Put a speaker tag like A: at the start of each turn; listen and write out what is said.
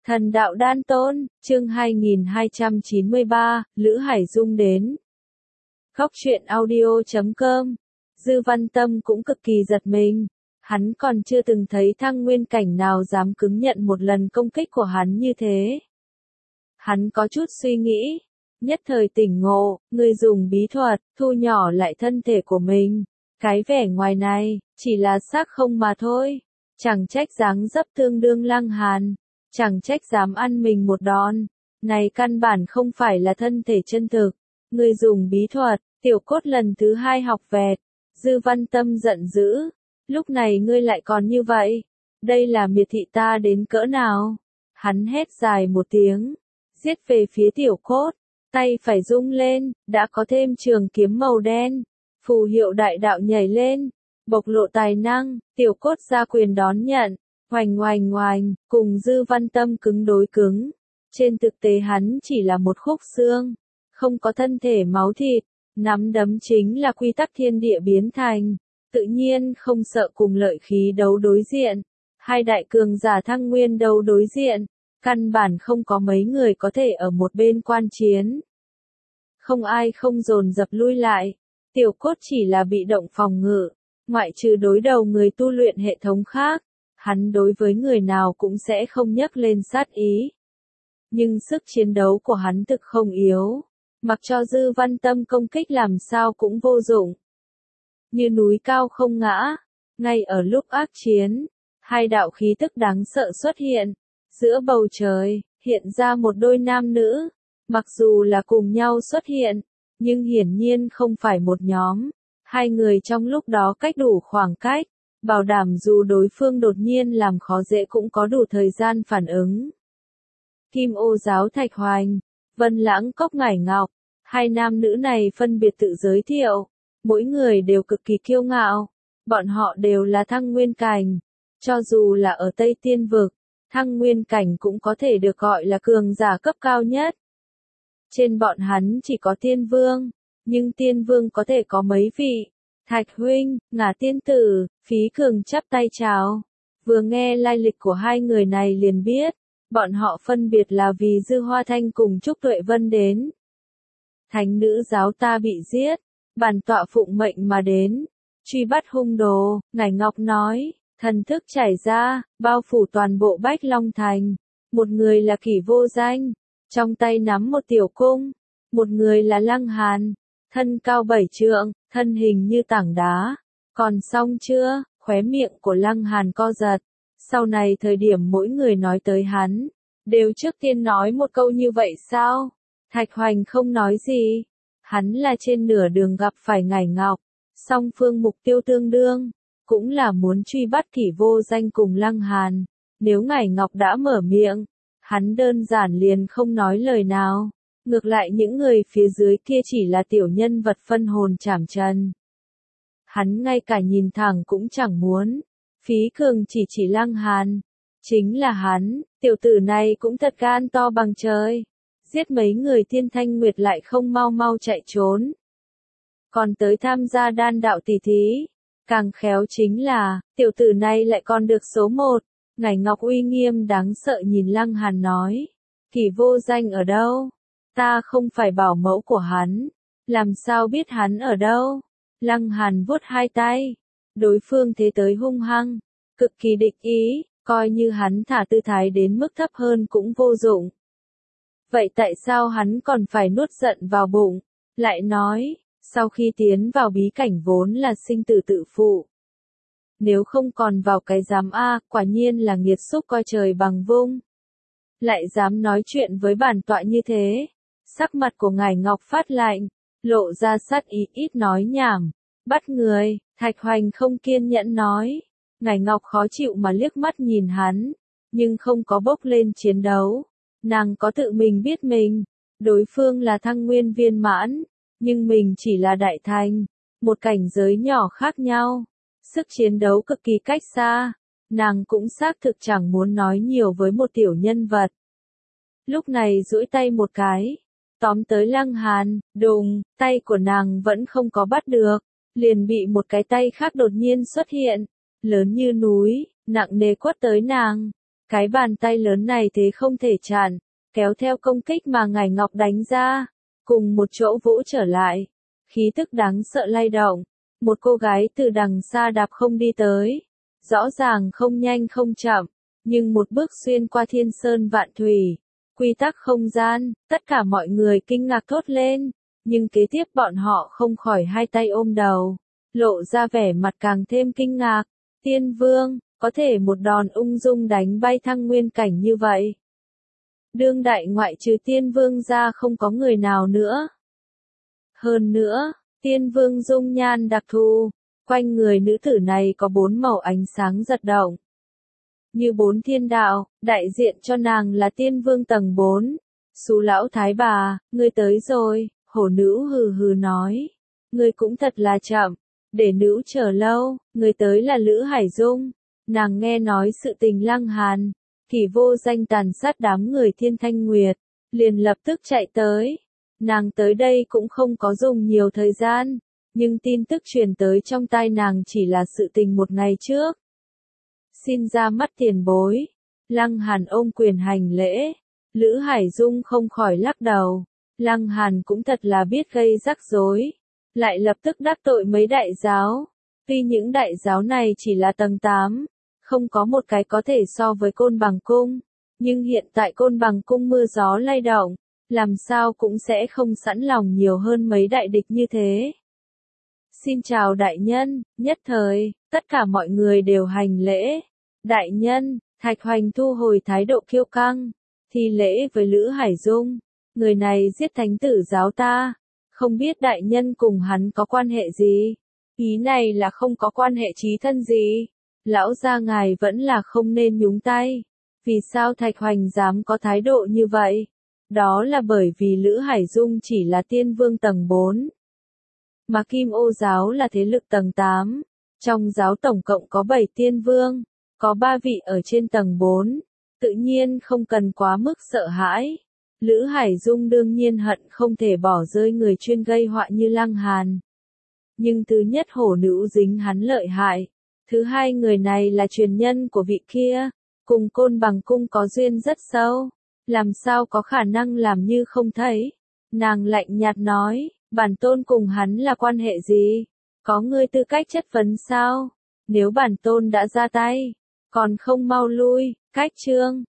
A: Thần đạo đan tôn, chương 2293, Lữ Hải Dung đến. Góc truyện audio.com. Dư Văn Tâm cũng cực kỳ giật mình. Hắn còn chưa từng thấy thăng nguyên cảnh nào dám cứng nhận một lần công kích của hắn như thế. Hắn có chút suy nghĩ. Nhất thời tỉnh ngộ, người dùng bí thuật, thu nhỏ lại thân thể của mình. Cái vẻ ngoài này, chỉ là xác không mà thôi. Chẳng trách dáng dấp tương đương Lăng Hàn. Chẳng trách dám ăn mình một đòn. Này căn bản không phải là thân thể chân thực. Người dùng bí thuật, tiểu cốt lần thứ 2 học vẹt. Dư Văn Tâm giận dữ. Lúc này ngươi lại còn như vậy. Đây là miệt thị ta đến cỡ nào? Hắn hét dài một tiếng. Giết về phía tiểu cốt. Tay phải rung lên, đã có thêm trường kiếm màu đen. Phù hiệu đại đạo nhảy lên. Bộc lộ tài năng, tiểu cốt ra quyền đón nhận. Oành oành oành, cùng Dư Văn Tâm cứng đối cứng. Trên thực tế hắn chỉ là một khúc xương. Không có thân thể máu thịt. Nắm đấm chính là quy tắc thiên địa biến thành. Tự nhiên không sợ cùng lợi khí đấu đối diện. Hai đại cường giả thăng nguyên đấu đối diện. Căn bản không có mấy người có thể ở một bên quan chiến. Không ai không dồn dập lui lại. Tiểu cốt chỉ là bị động phòng ngự. Ngoại trừ đối đầu người tu luyện hệ thống khác. Hắn đối với người nào cũng sẽ không nhắc lên sát ý. Nhưng sức chiến đấu của hắn thực không yếu. Mặc cho Dư Văn Tâm công kích làm sao cũng vô dụng. Như núi cao không ngã. Ngay ở lúc ác chiến, hai đạo khí tức đáng sợ xuất hiện. Giữa bầu trời, hiện ra một đôi nam nữ. Mặc dù là cùng nhau xuất hiện, nhưng hiển nhiên không phải một nhóm. Hai người trong lúc đó cách đủ khoảng cách. Bảo đảm dù đối phương đột nhiên làm khó dễ cũng có đủ thời gian phản ứng. Kim Ô Giáo Thạch Hoành, Vân Lãng Cốc Ngải Ngọc, hai nam nữ này phân biệt tự giới thiệu, mỗi người đều cực kỳ kiêu ngạo, bọn họ đều là thăng nguyên cảnh, cho dù là ở Tây Tiên Vực, thăng nguyên cảnh cũng có thể được gọi là cường giả cấp cao nhất. Trên bọn hắn chỉ có Tiên Vương, nhưng Tiên Vương có thể có mấy vị. Thạch huynh, Ngả tiên tử, Phí Cường chắp tay chào. Vừa nghe lai lịch của hai người này liền biết, bọn họ phân biệt là vì Dư Hoa Thanh cùng Trúc Tuệ Vân đến. Thánh nữ giáo ta bị giết, bản tọa phụng mệnh mà đến, truy bắt hung đồ, Ngải Ngọc nói, thần thức chảy ra, bao phủ toàn bộ Bách Long Thành. Một người là Kỷ Vô Danh, trong tay nắm một tiểu cung, một người là Lăng Hàn. Thân cao 7 trượng, thân hình như tảng đá. Còn xong chưa? Khóe miệng của Lăng Hàn co giật. Sau này thời điểm mỗi người nói tới hắn, đều trước tiên nói một câu như vậy sao? Thạch Hoành không nói gì. Hắn là trên nửa đường gặp phải Ngải Ngọc. Song phương mục tiêu tương đương. Cũng là muốn truy bắt Kỷ Vô Danh cùng Lăng Hàn. Nếu Ngải Ngọc đã mở miệng, hắn đơn giản liền không nói lời nào. Ngược lại những người phía dưới kia chỉ là tiểu nhân vật phân hồn chảm trần. Hắn ngay cả nhìn thẳng cũng chẳng muốn. Phí Cường chỉ Lăng Hàn. Chính là hắn, tiểu tử này cũng thật gan to bằng trời. Giết mấy người Thiên Thanh Nguyệt lại không mau mau chạy trốn. Còn tới tham gia đan đạo tỷ thí. Càng khéo chính là, tiểu tử này lại còn được số 1. Ngải Ngọc uy nghiêm đáng sợ nhìn Lăng Hàn nói. Kỷ Vô Danh ở đâu? Ta không phải bảo mẫu của hắn. Làm sao biết hắn ở đâu? Lăng Hàn vuốt hai tay. Đối phương thế tới hung hăng. Cực kỳ địch ý. Coi như hắn thả tư thái đến mức thấp hơn cũng vô dụng. Vậy tại sao hắn còn phải nuốt giận vào bụng? Lại nói, sau khi tiến vào bí cảnh vốn là sinh tử tự phụ. Nếu không còn vào cái giám A, quả nhiên là nghiệt xúc coi trời bằng vung. Lại dám nói chuyện với bản tọa như thế. Sắc mặt của Ngải Ngọc phát lạnh, lộ ra sát ý ít nói nhảm. Bắt người, Thạch Hoành không kiên nhẫn nói. Ngải Ngọc khó chịu mà liếc mắt nhìn hắn, nhưng không có bốc lên chiến đấu. Nàng có tự mình biết mình, đối phương là thăng nguyên viên mãn, nhưng mình chỉ là đại thành, một cảnh giới nhỏ khác nhau. Sức chiến đấu cực kỳ cách xa, nàng cũng xác thực chẳng muốn nói nhiều với một tiểu nhân vật. Lúc này duỗi tay một cái. Tóm tới Lăng Hàn, đùng, tay của nàng vẫn không có bắt được, liền bị một cái tay khác đột nhiên xuất hiện, lớn như núi, nặng nề quất tới nàng. Cái bàn tay lớn này thế không thể chặn, kéo theo công kích mà Ngải Ngọc đánh ra, cùng một chỗ vỗ trở lại. Khí tức đáng sợ lay động, một cô gái từ đằng xa đạp không đi tới, rõ ràng không nhanh không chậm, nhưng một bước xuyên qua thiên sơn vạn thủy, quy tắc không gian, tất cả mọi người kinh ngạc thốt lên, nhưng kế tiếp bọn họ không khỏi hai tay ôm đầu, lộ ra vẻ mặt càng thêm kinh ngạc. Tiên Vương, có thể một đòn ung dung đánh bay thăng nguyên cảnh như vậy. Đương đại ngoại trừ Tiên Vương ra không có người nào nữa. Hơn nữa, Tiên Vương dung nhan đặc thù, quanh người nữ tử này có 4 màu ánh sáng giật động. Như 4 thiên đạo, đại diện cho nàng là Tiên Vương tầng 4. Sú lão thái bà, ngươi tới rồi, hổ nữ hừ hừ nói. Ngươi cũng thật là chậm, để nữ chờ lâu, ngươi tới là Lữ Hải Dung. Nàng nghe nói sự tình Lăng Hàn, Kỷ Vô Danh tàn sát đám người Thiên Thanh Nguyệt, liền lập tức chạy tới. Nàng tới đây cũng không có dùng nhiều thời gian, nhưng tin tức truyền tới trong tai nàng chỉ là sự tình một ngày trước. Xin ra mắt tiền bối. Lăng Hàn ôm quyền hành lễ. Lữ Hải Dung không khỏi lắc đầu. Lăng Hàn cũng thật là biết gây rắc rối. Lại lập tức đắc tội mấy đại giáo. Tuy những đại giáo này chỉ là tầng 8, không có một cái có thể so với Côn Bằng Cung. Nhưng hiện tại Côn Bằng Cung mưa gió lay động, làm sao cũng sẽ không sẵn lòng nhiều hơn mấy đại địch như thế. Xin chào đại nhân, nhất thời, tất cả mọi người đều hành lễ. Đại nhân, Thạch Hoành thu hồi thái độ kiêu căng, thi lễ với Lữ Hải Dung. Người này giết thánh tử giáo ta, không biết đại nhân cùng hắn có quan hệ gì. Ý này là không có quan hệ chí thân gì. Lão gia ngài vẫn là không nên nhúng tay. Vì sao Thạch Hoành dám có thái độ như vậy? Đó là bởi vì Lữ Hải Dung chỉ là Tiên Vương tầng 4. Mà Kim Ô giáo là thế lực tầng 8. Trong giáo tổng cộng có 7 Tiên Vương, có 3 vị ở trên tầng 4. Tự nhiên không cần quá mức sợ hãi. Lữ Hải Dung đương nhiên hận không thể bỏ rơi người chuyên gây họa như Lăng Hàn. Nhưng thứ nhất hổ nữ dính hắn lợi hại. Thứ hai người này là truyền nhân của vị kia, cùng Côn Bằng Cung có duyên rất sâu. Làm sao có khả năng làm như không thấy. Nàng lạnh nhạt nói, bản tôn cùng hắn là quan hệ gì? Có ngươi tư cách chất vấn sao? Nếu bản tôn đã ra tay, còn không mau lui, cách chương.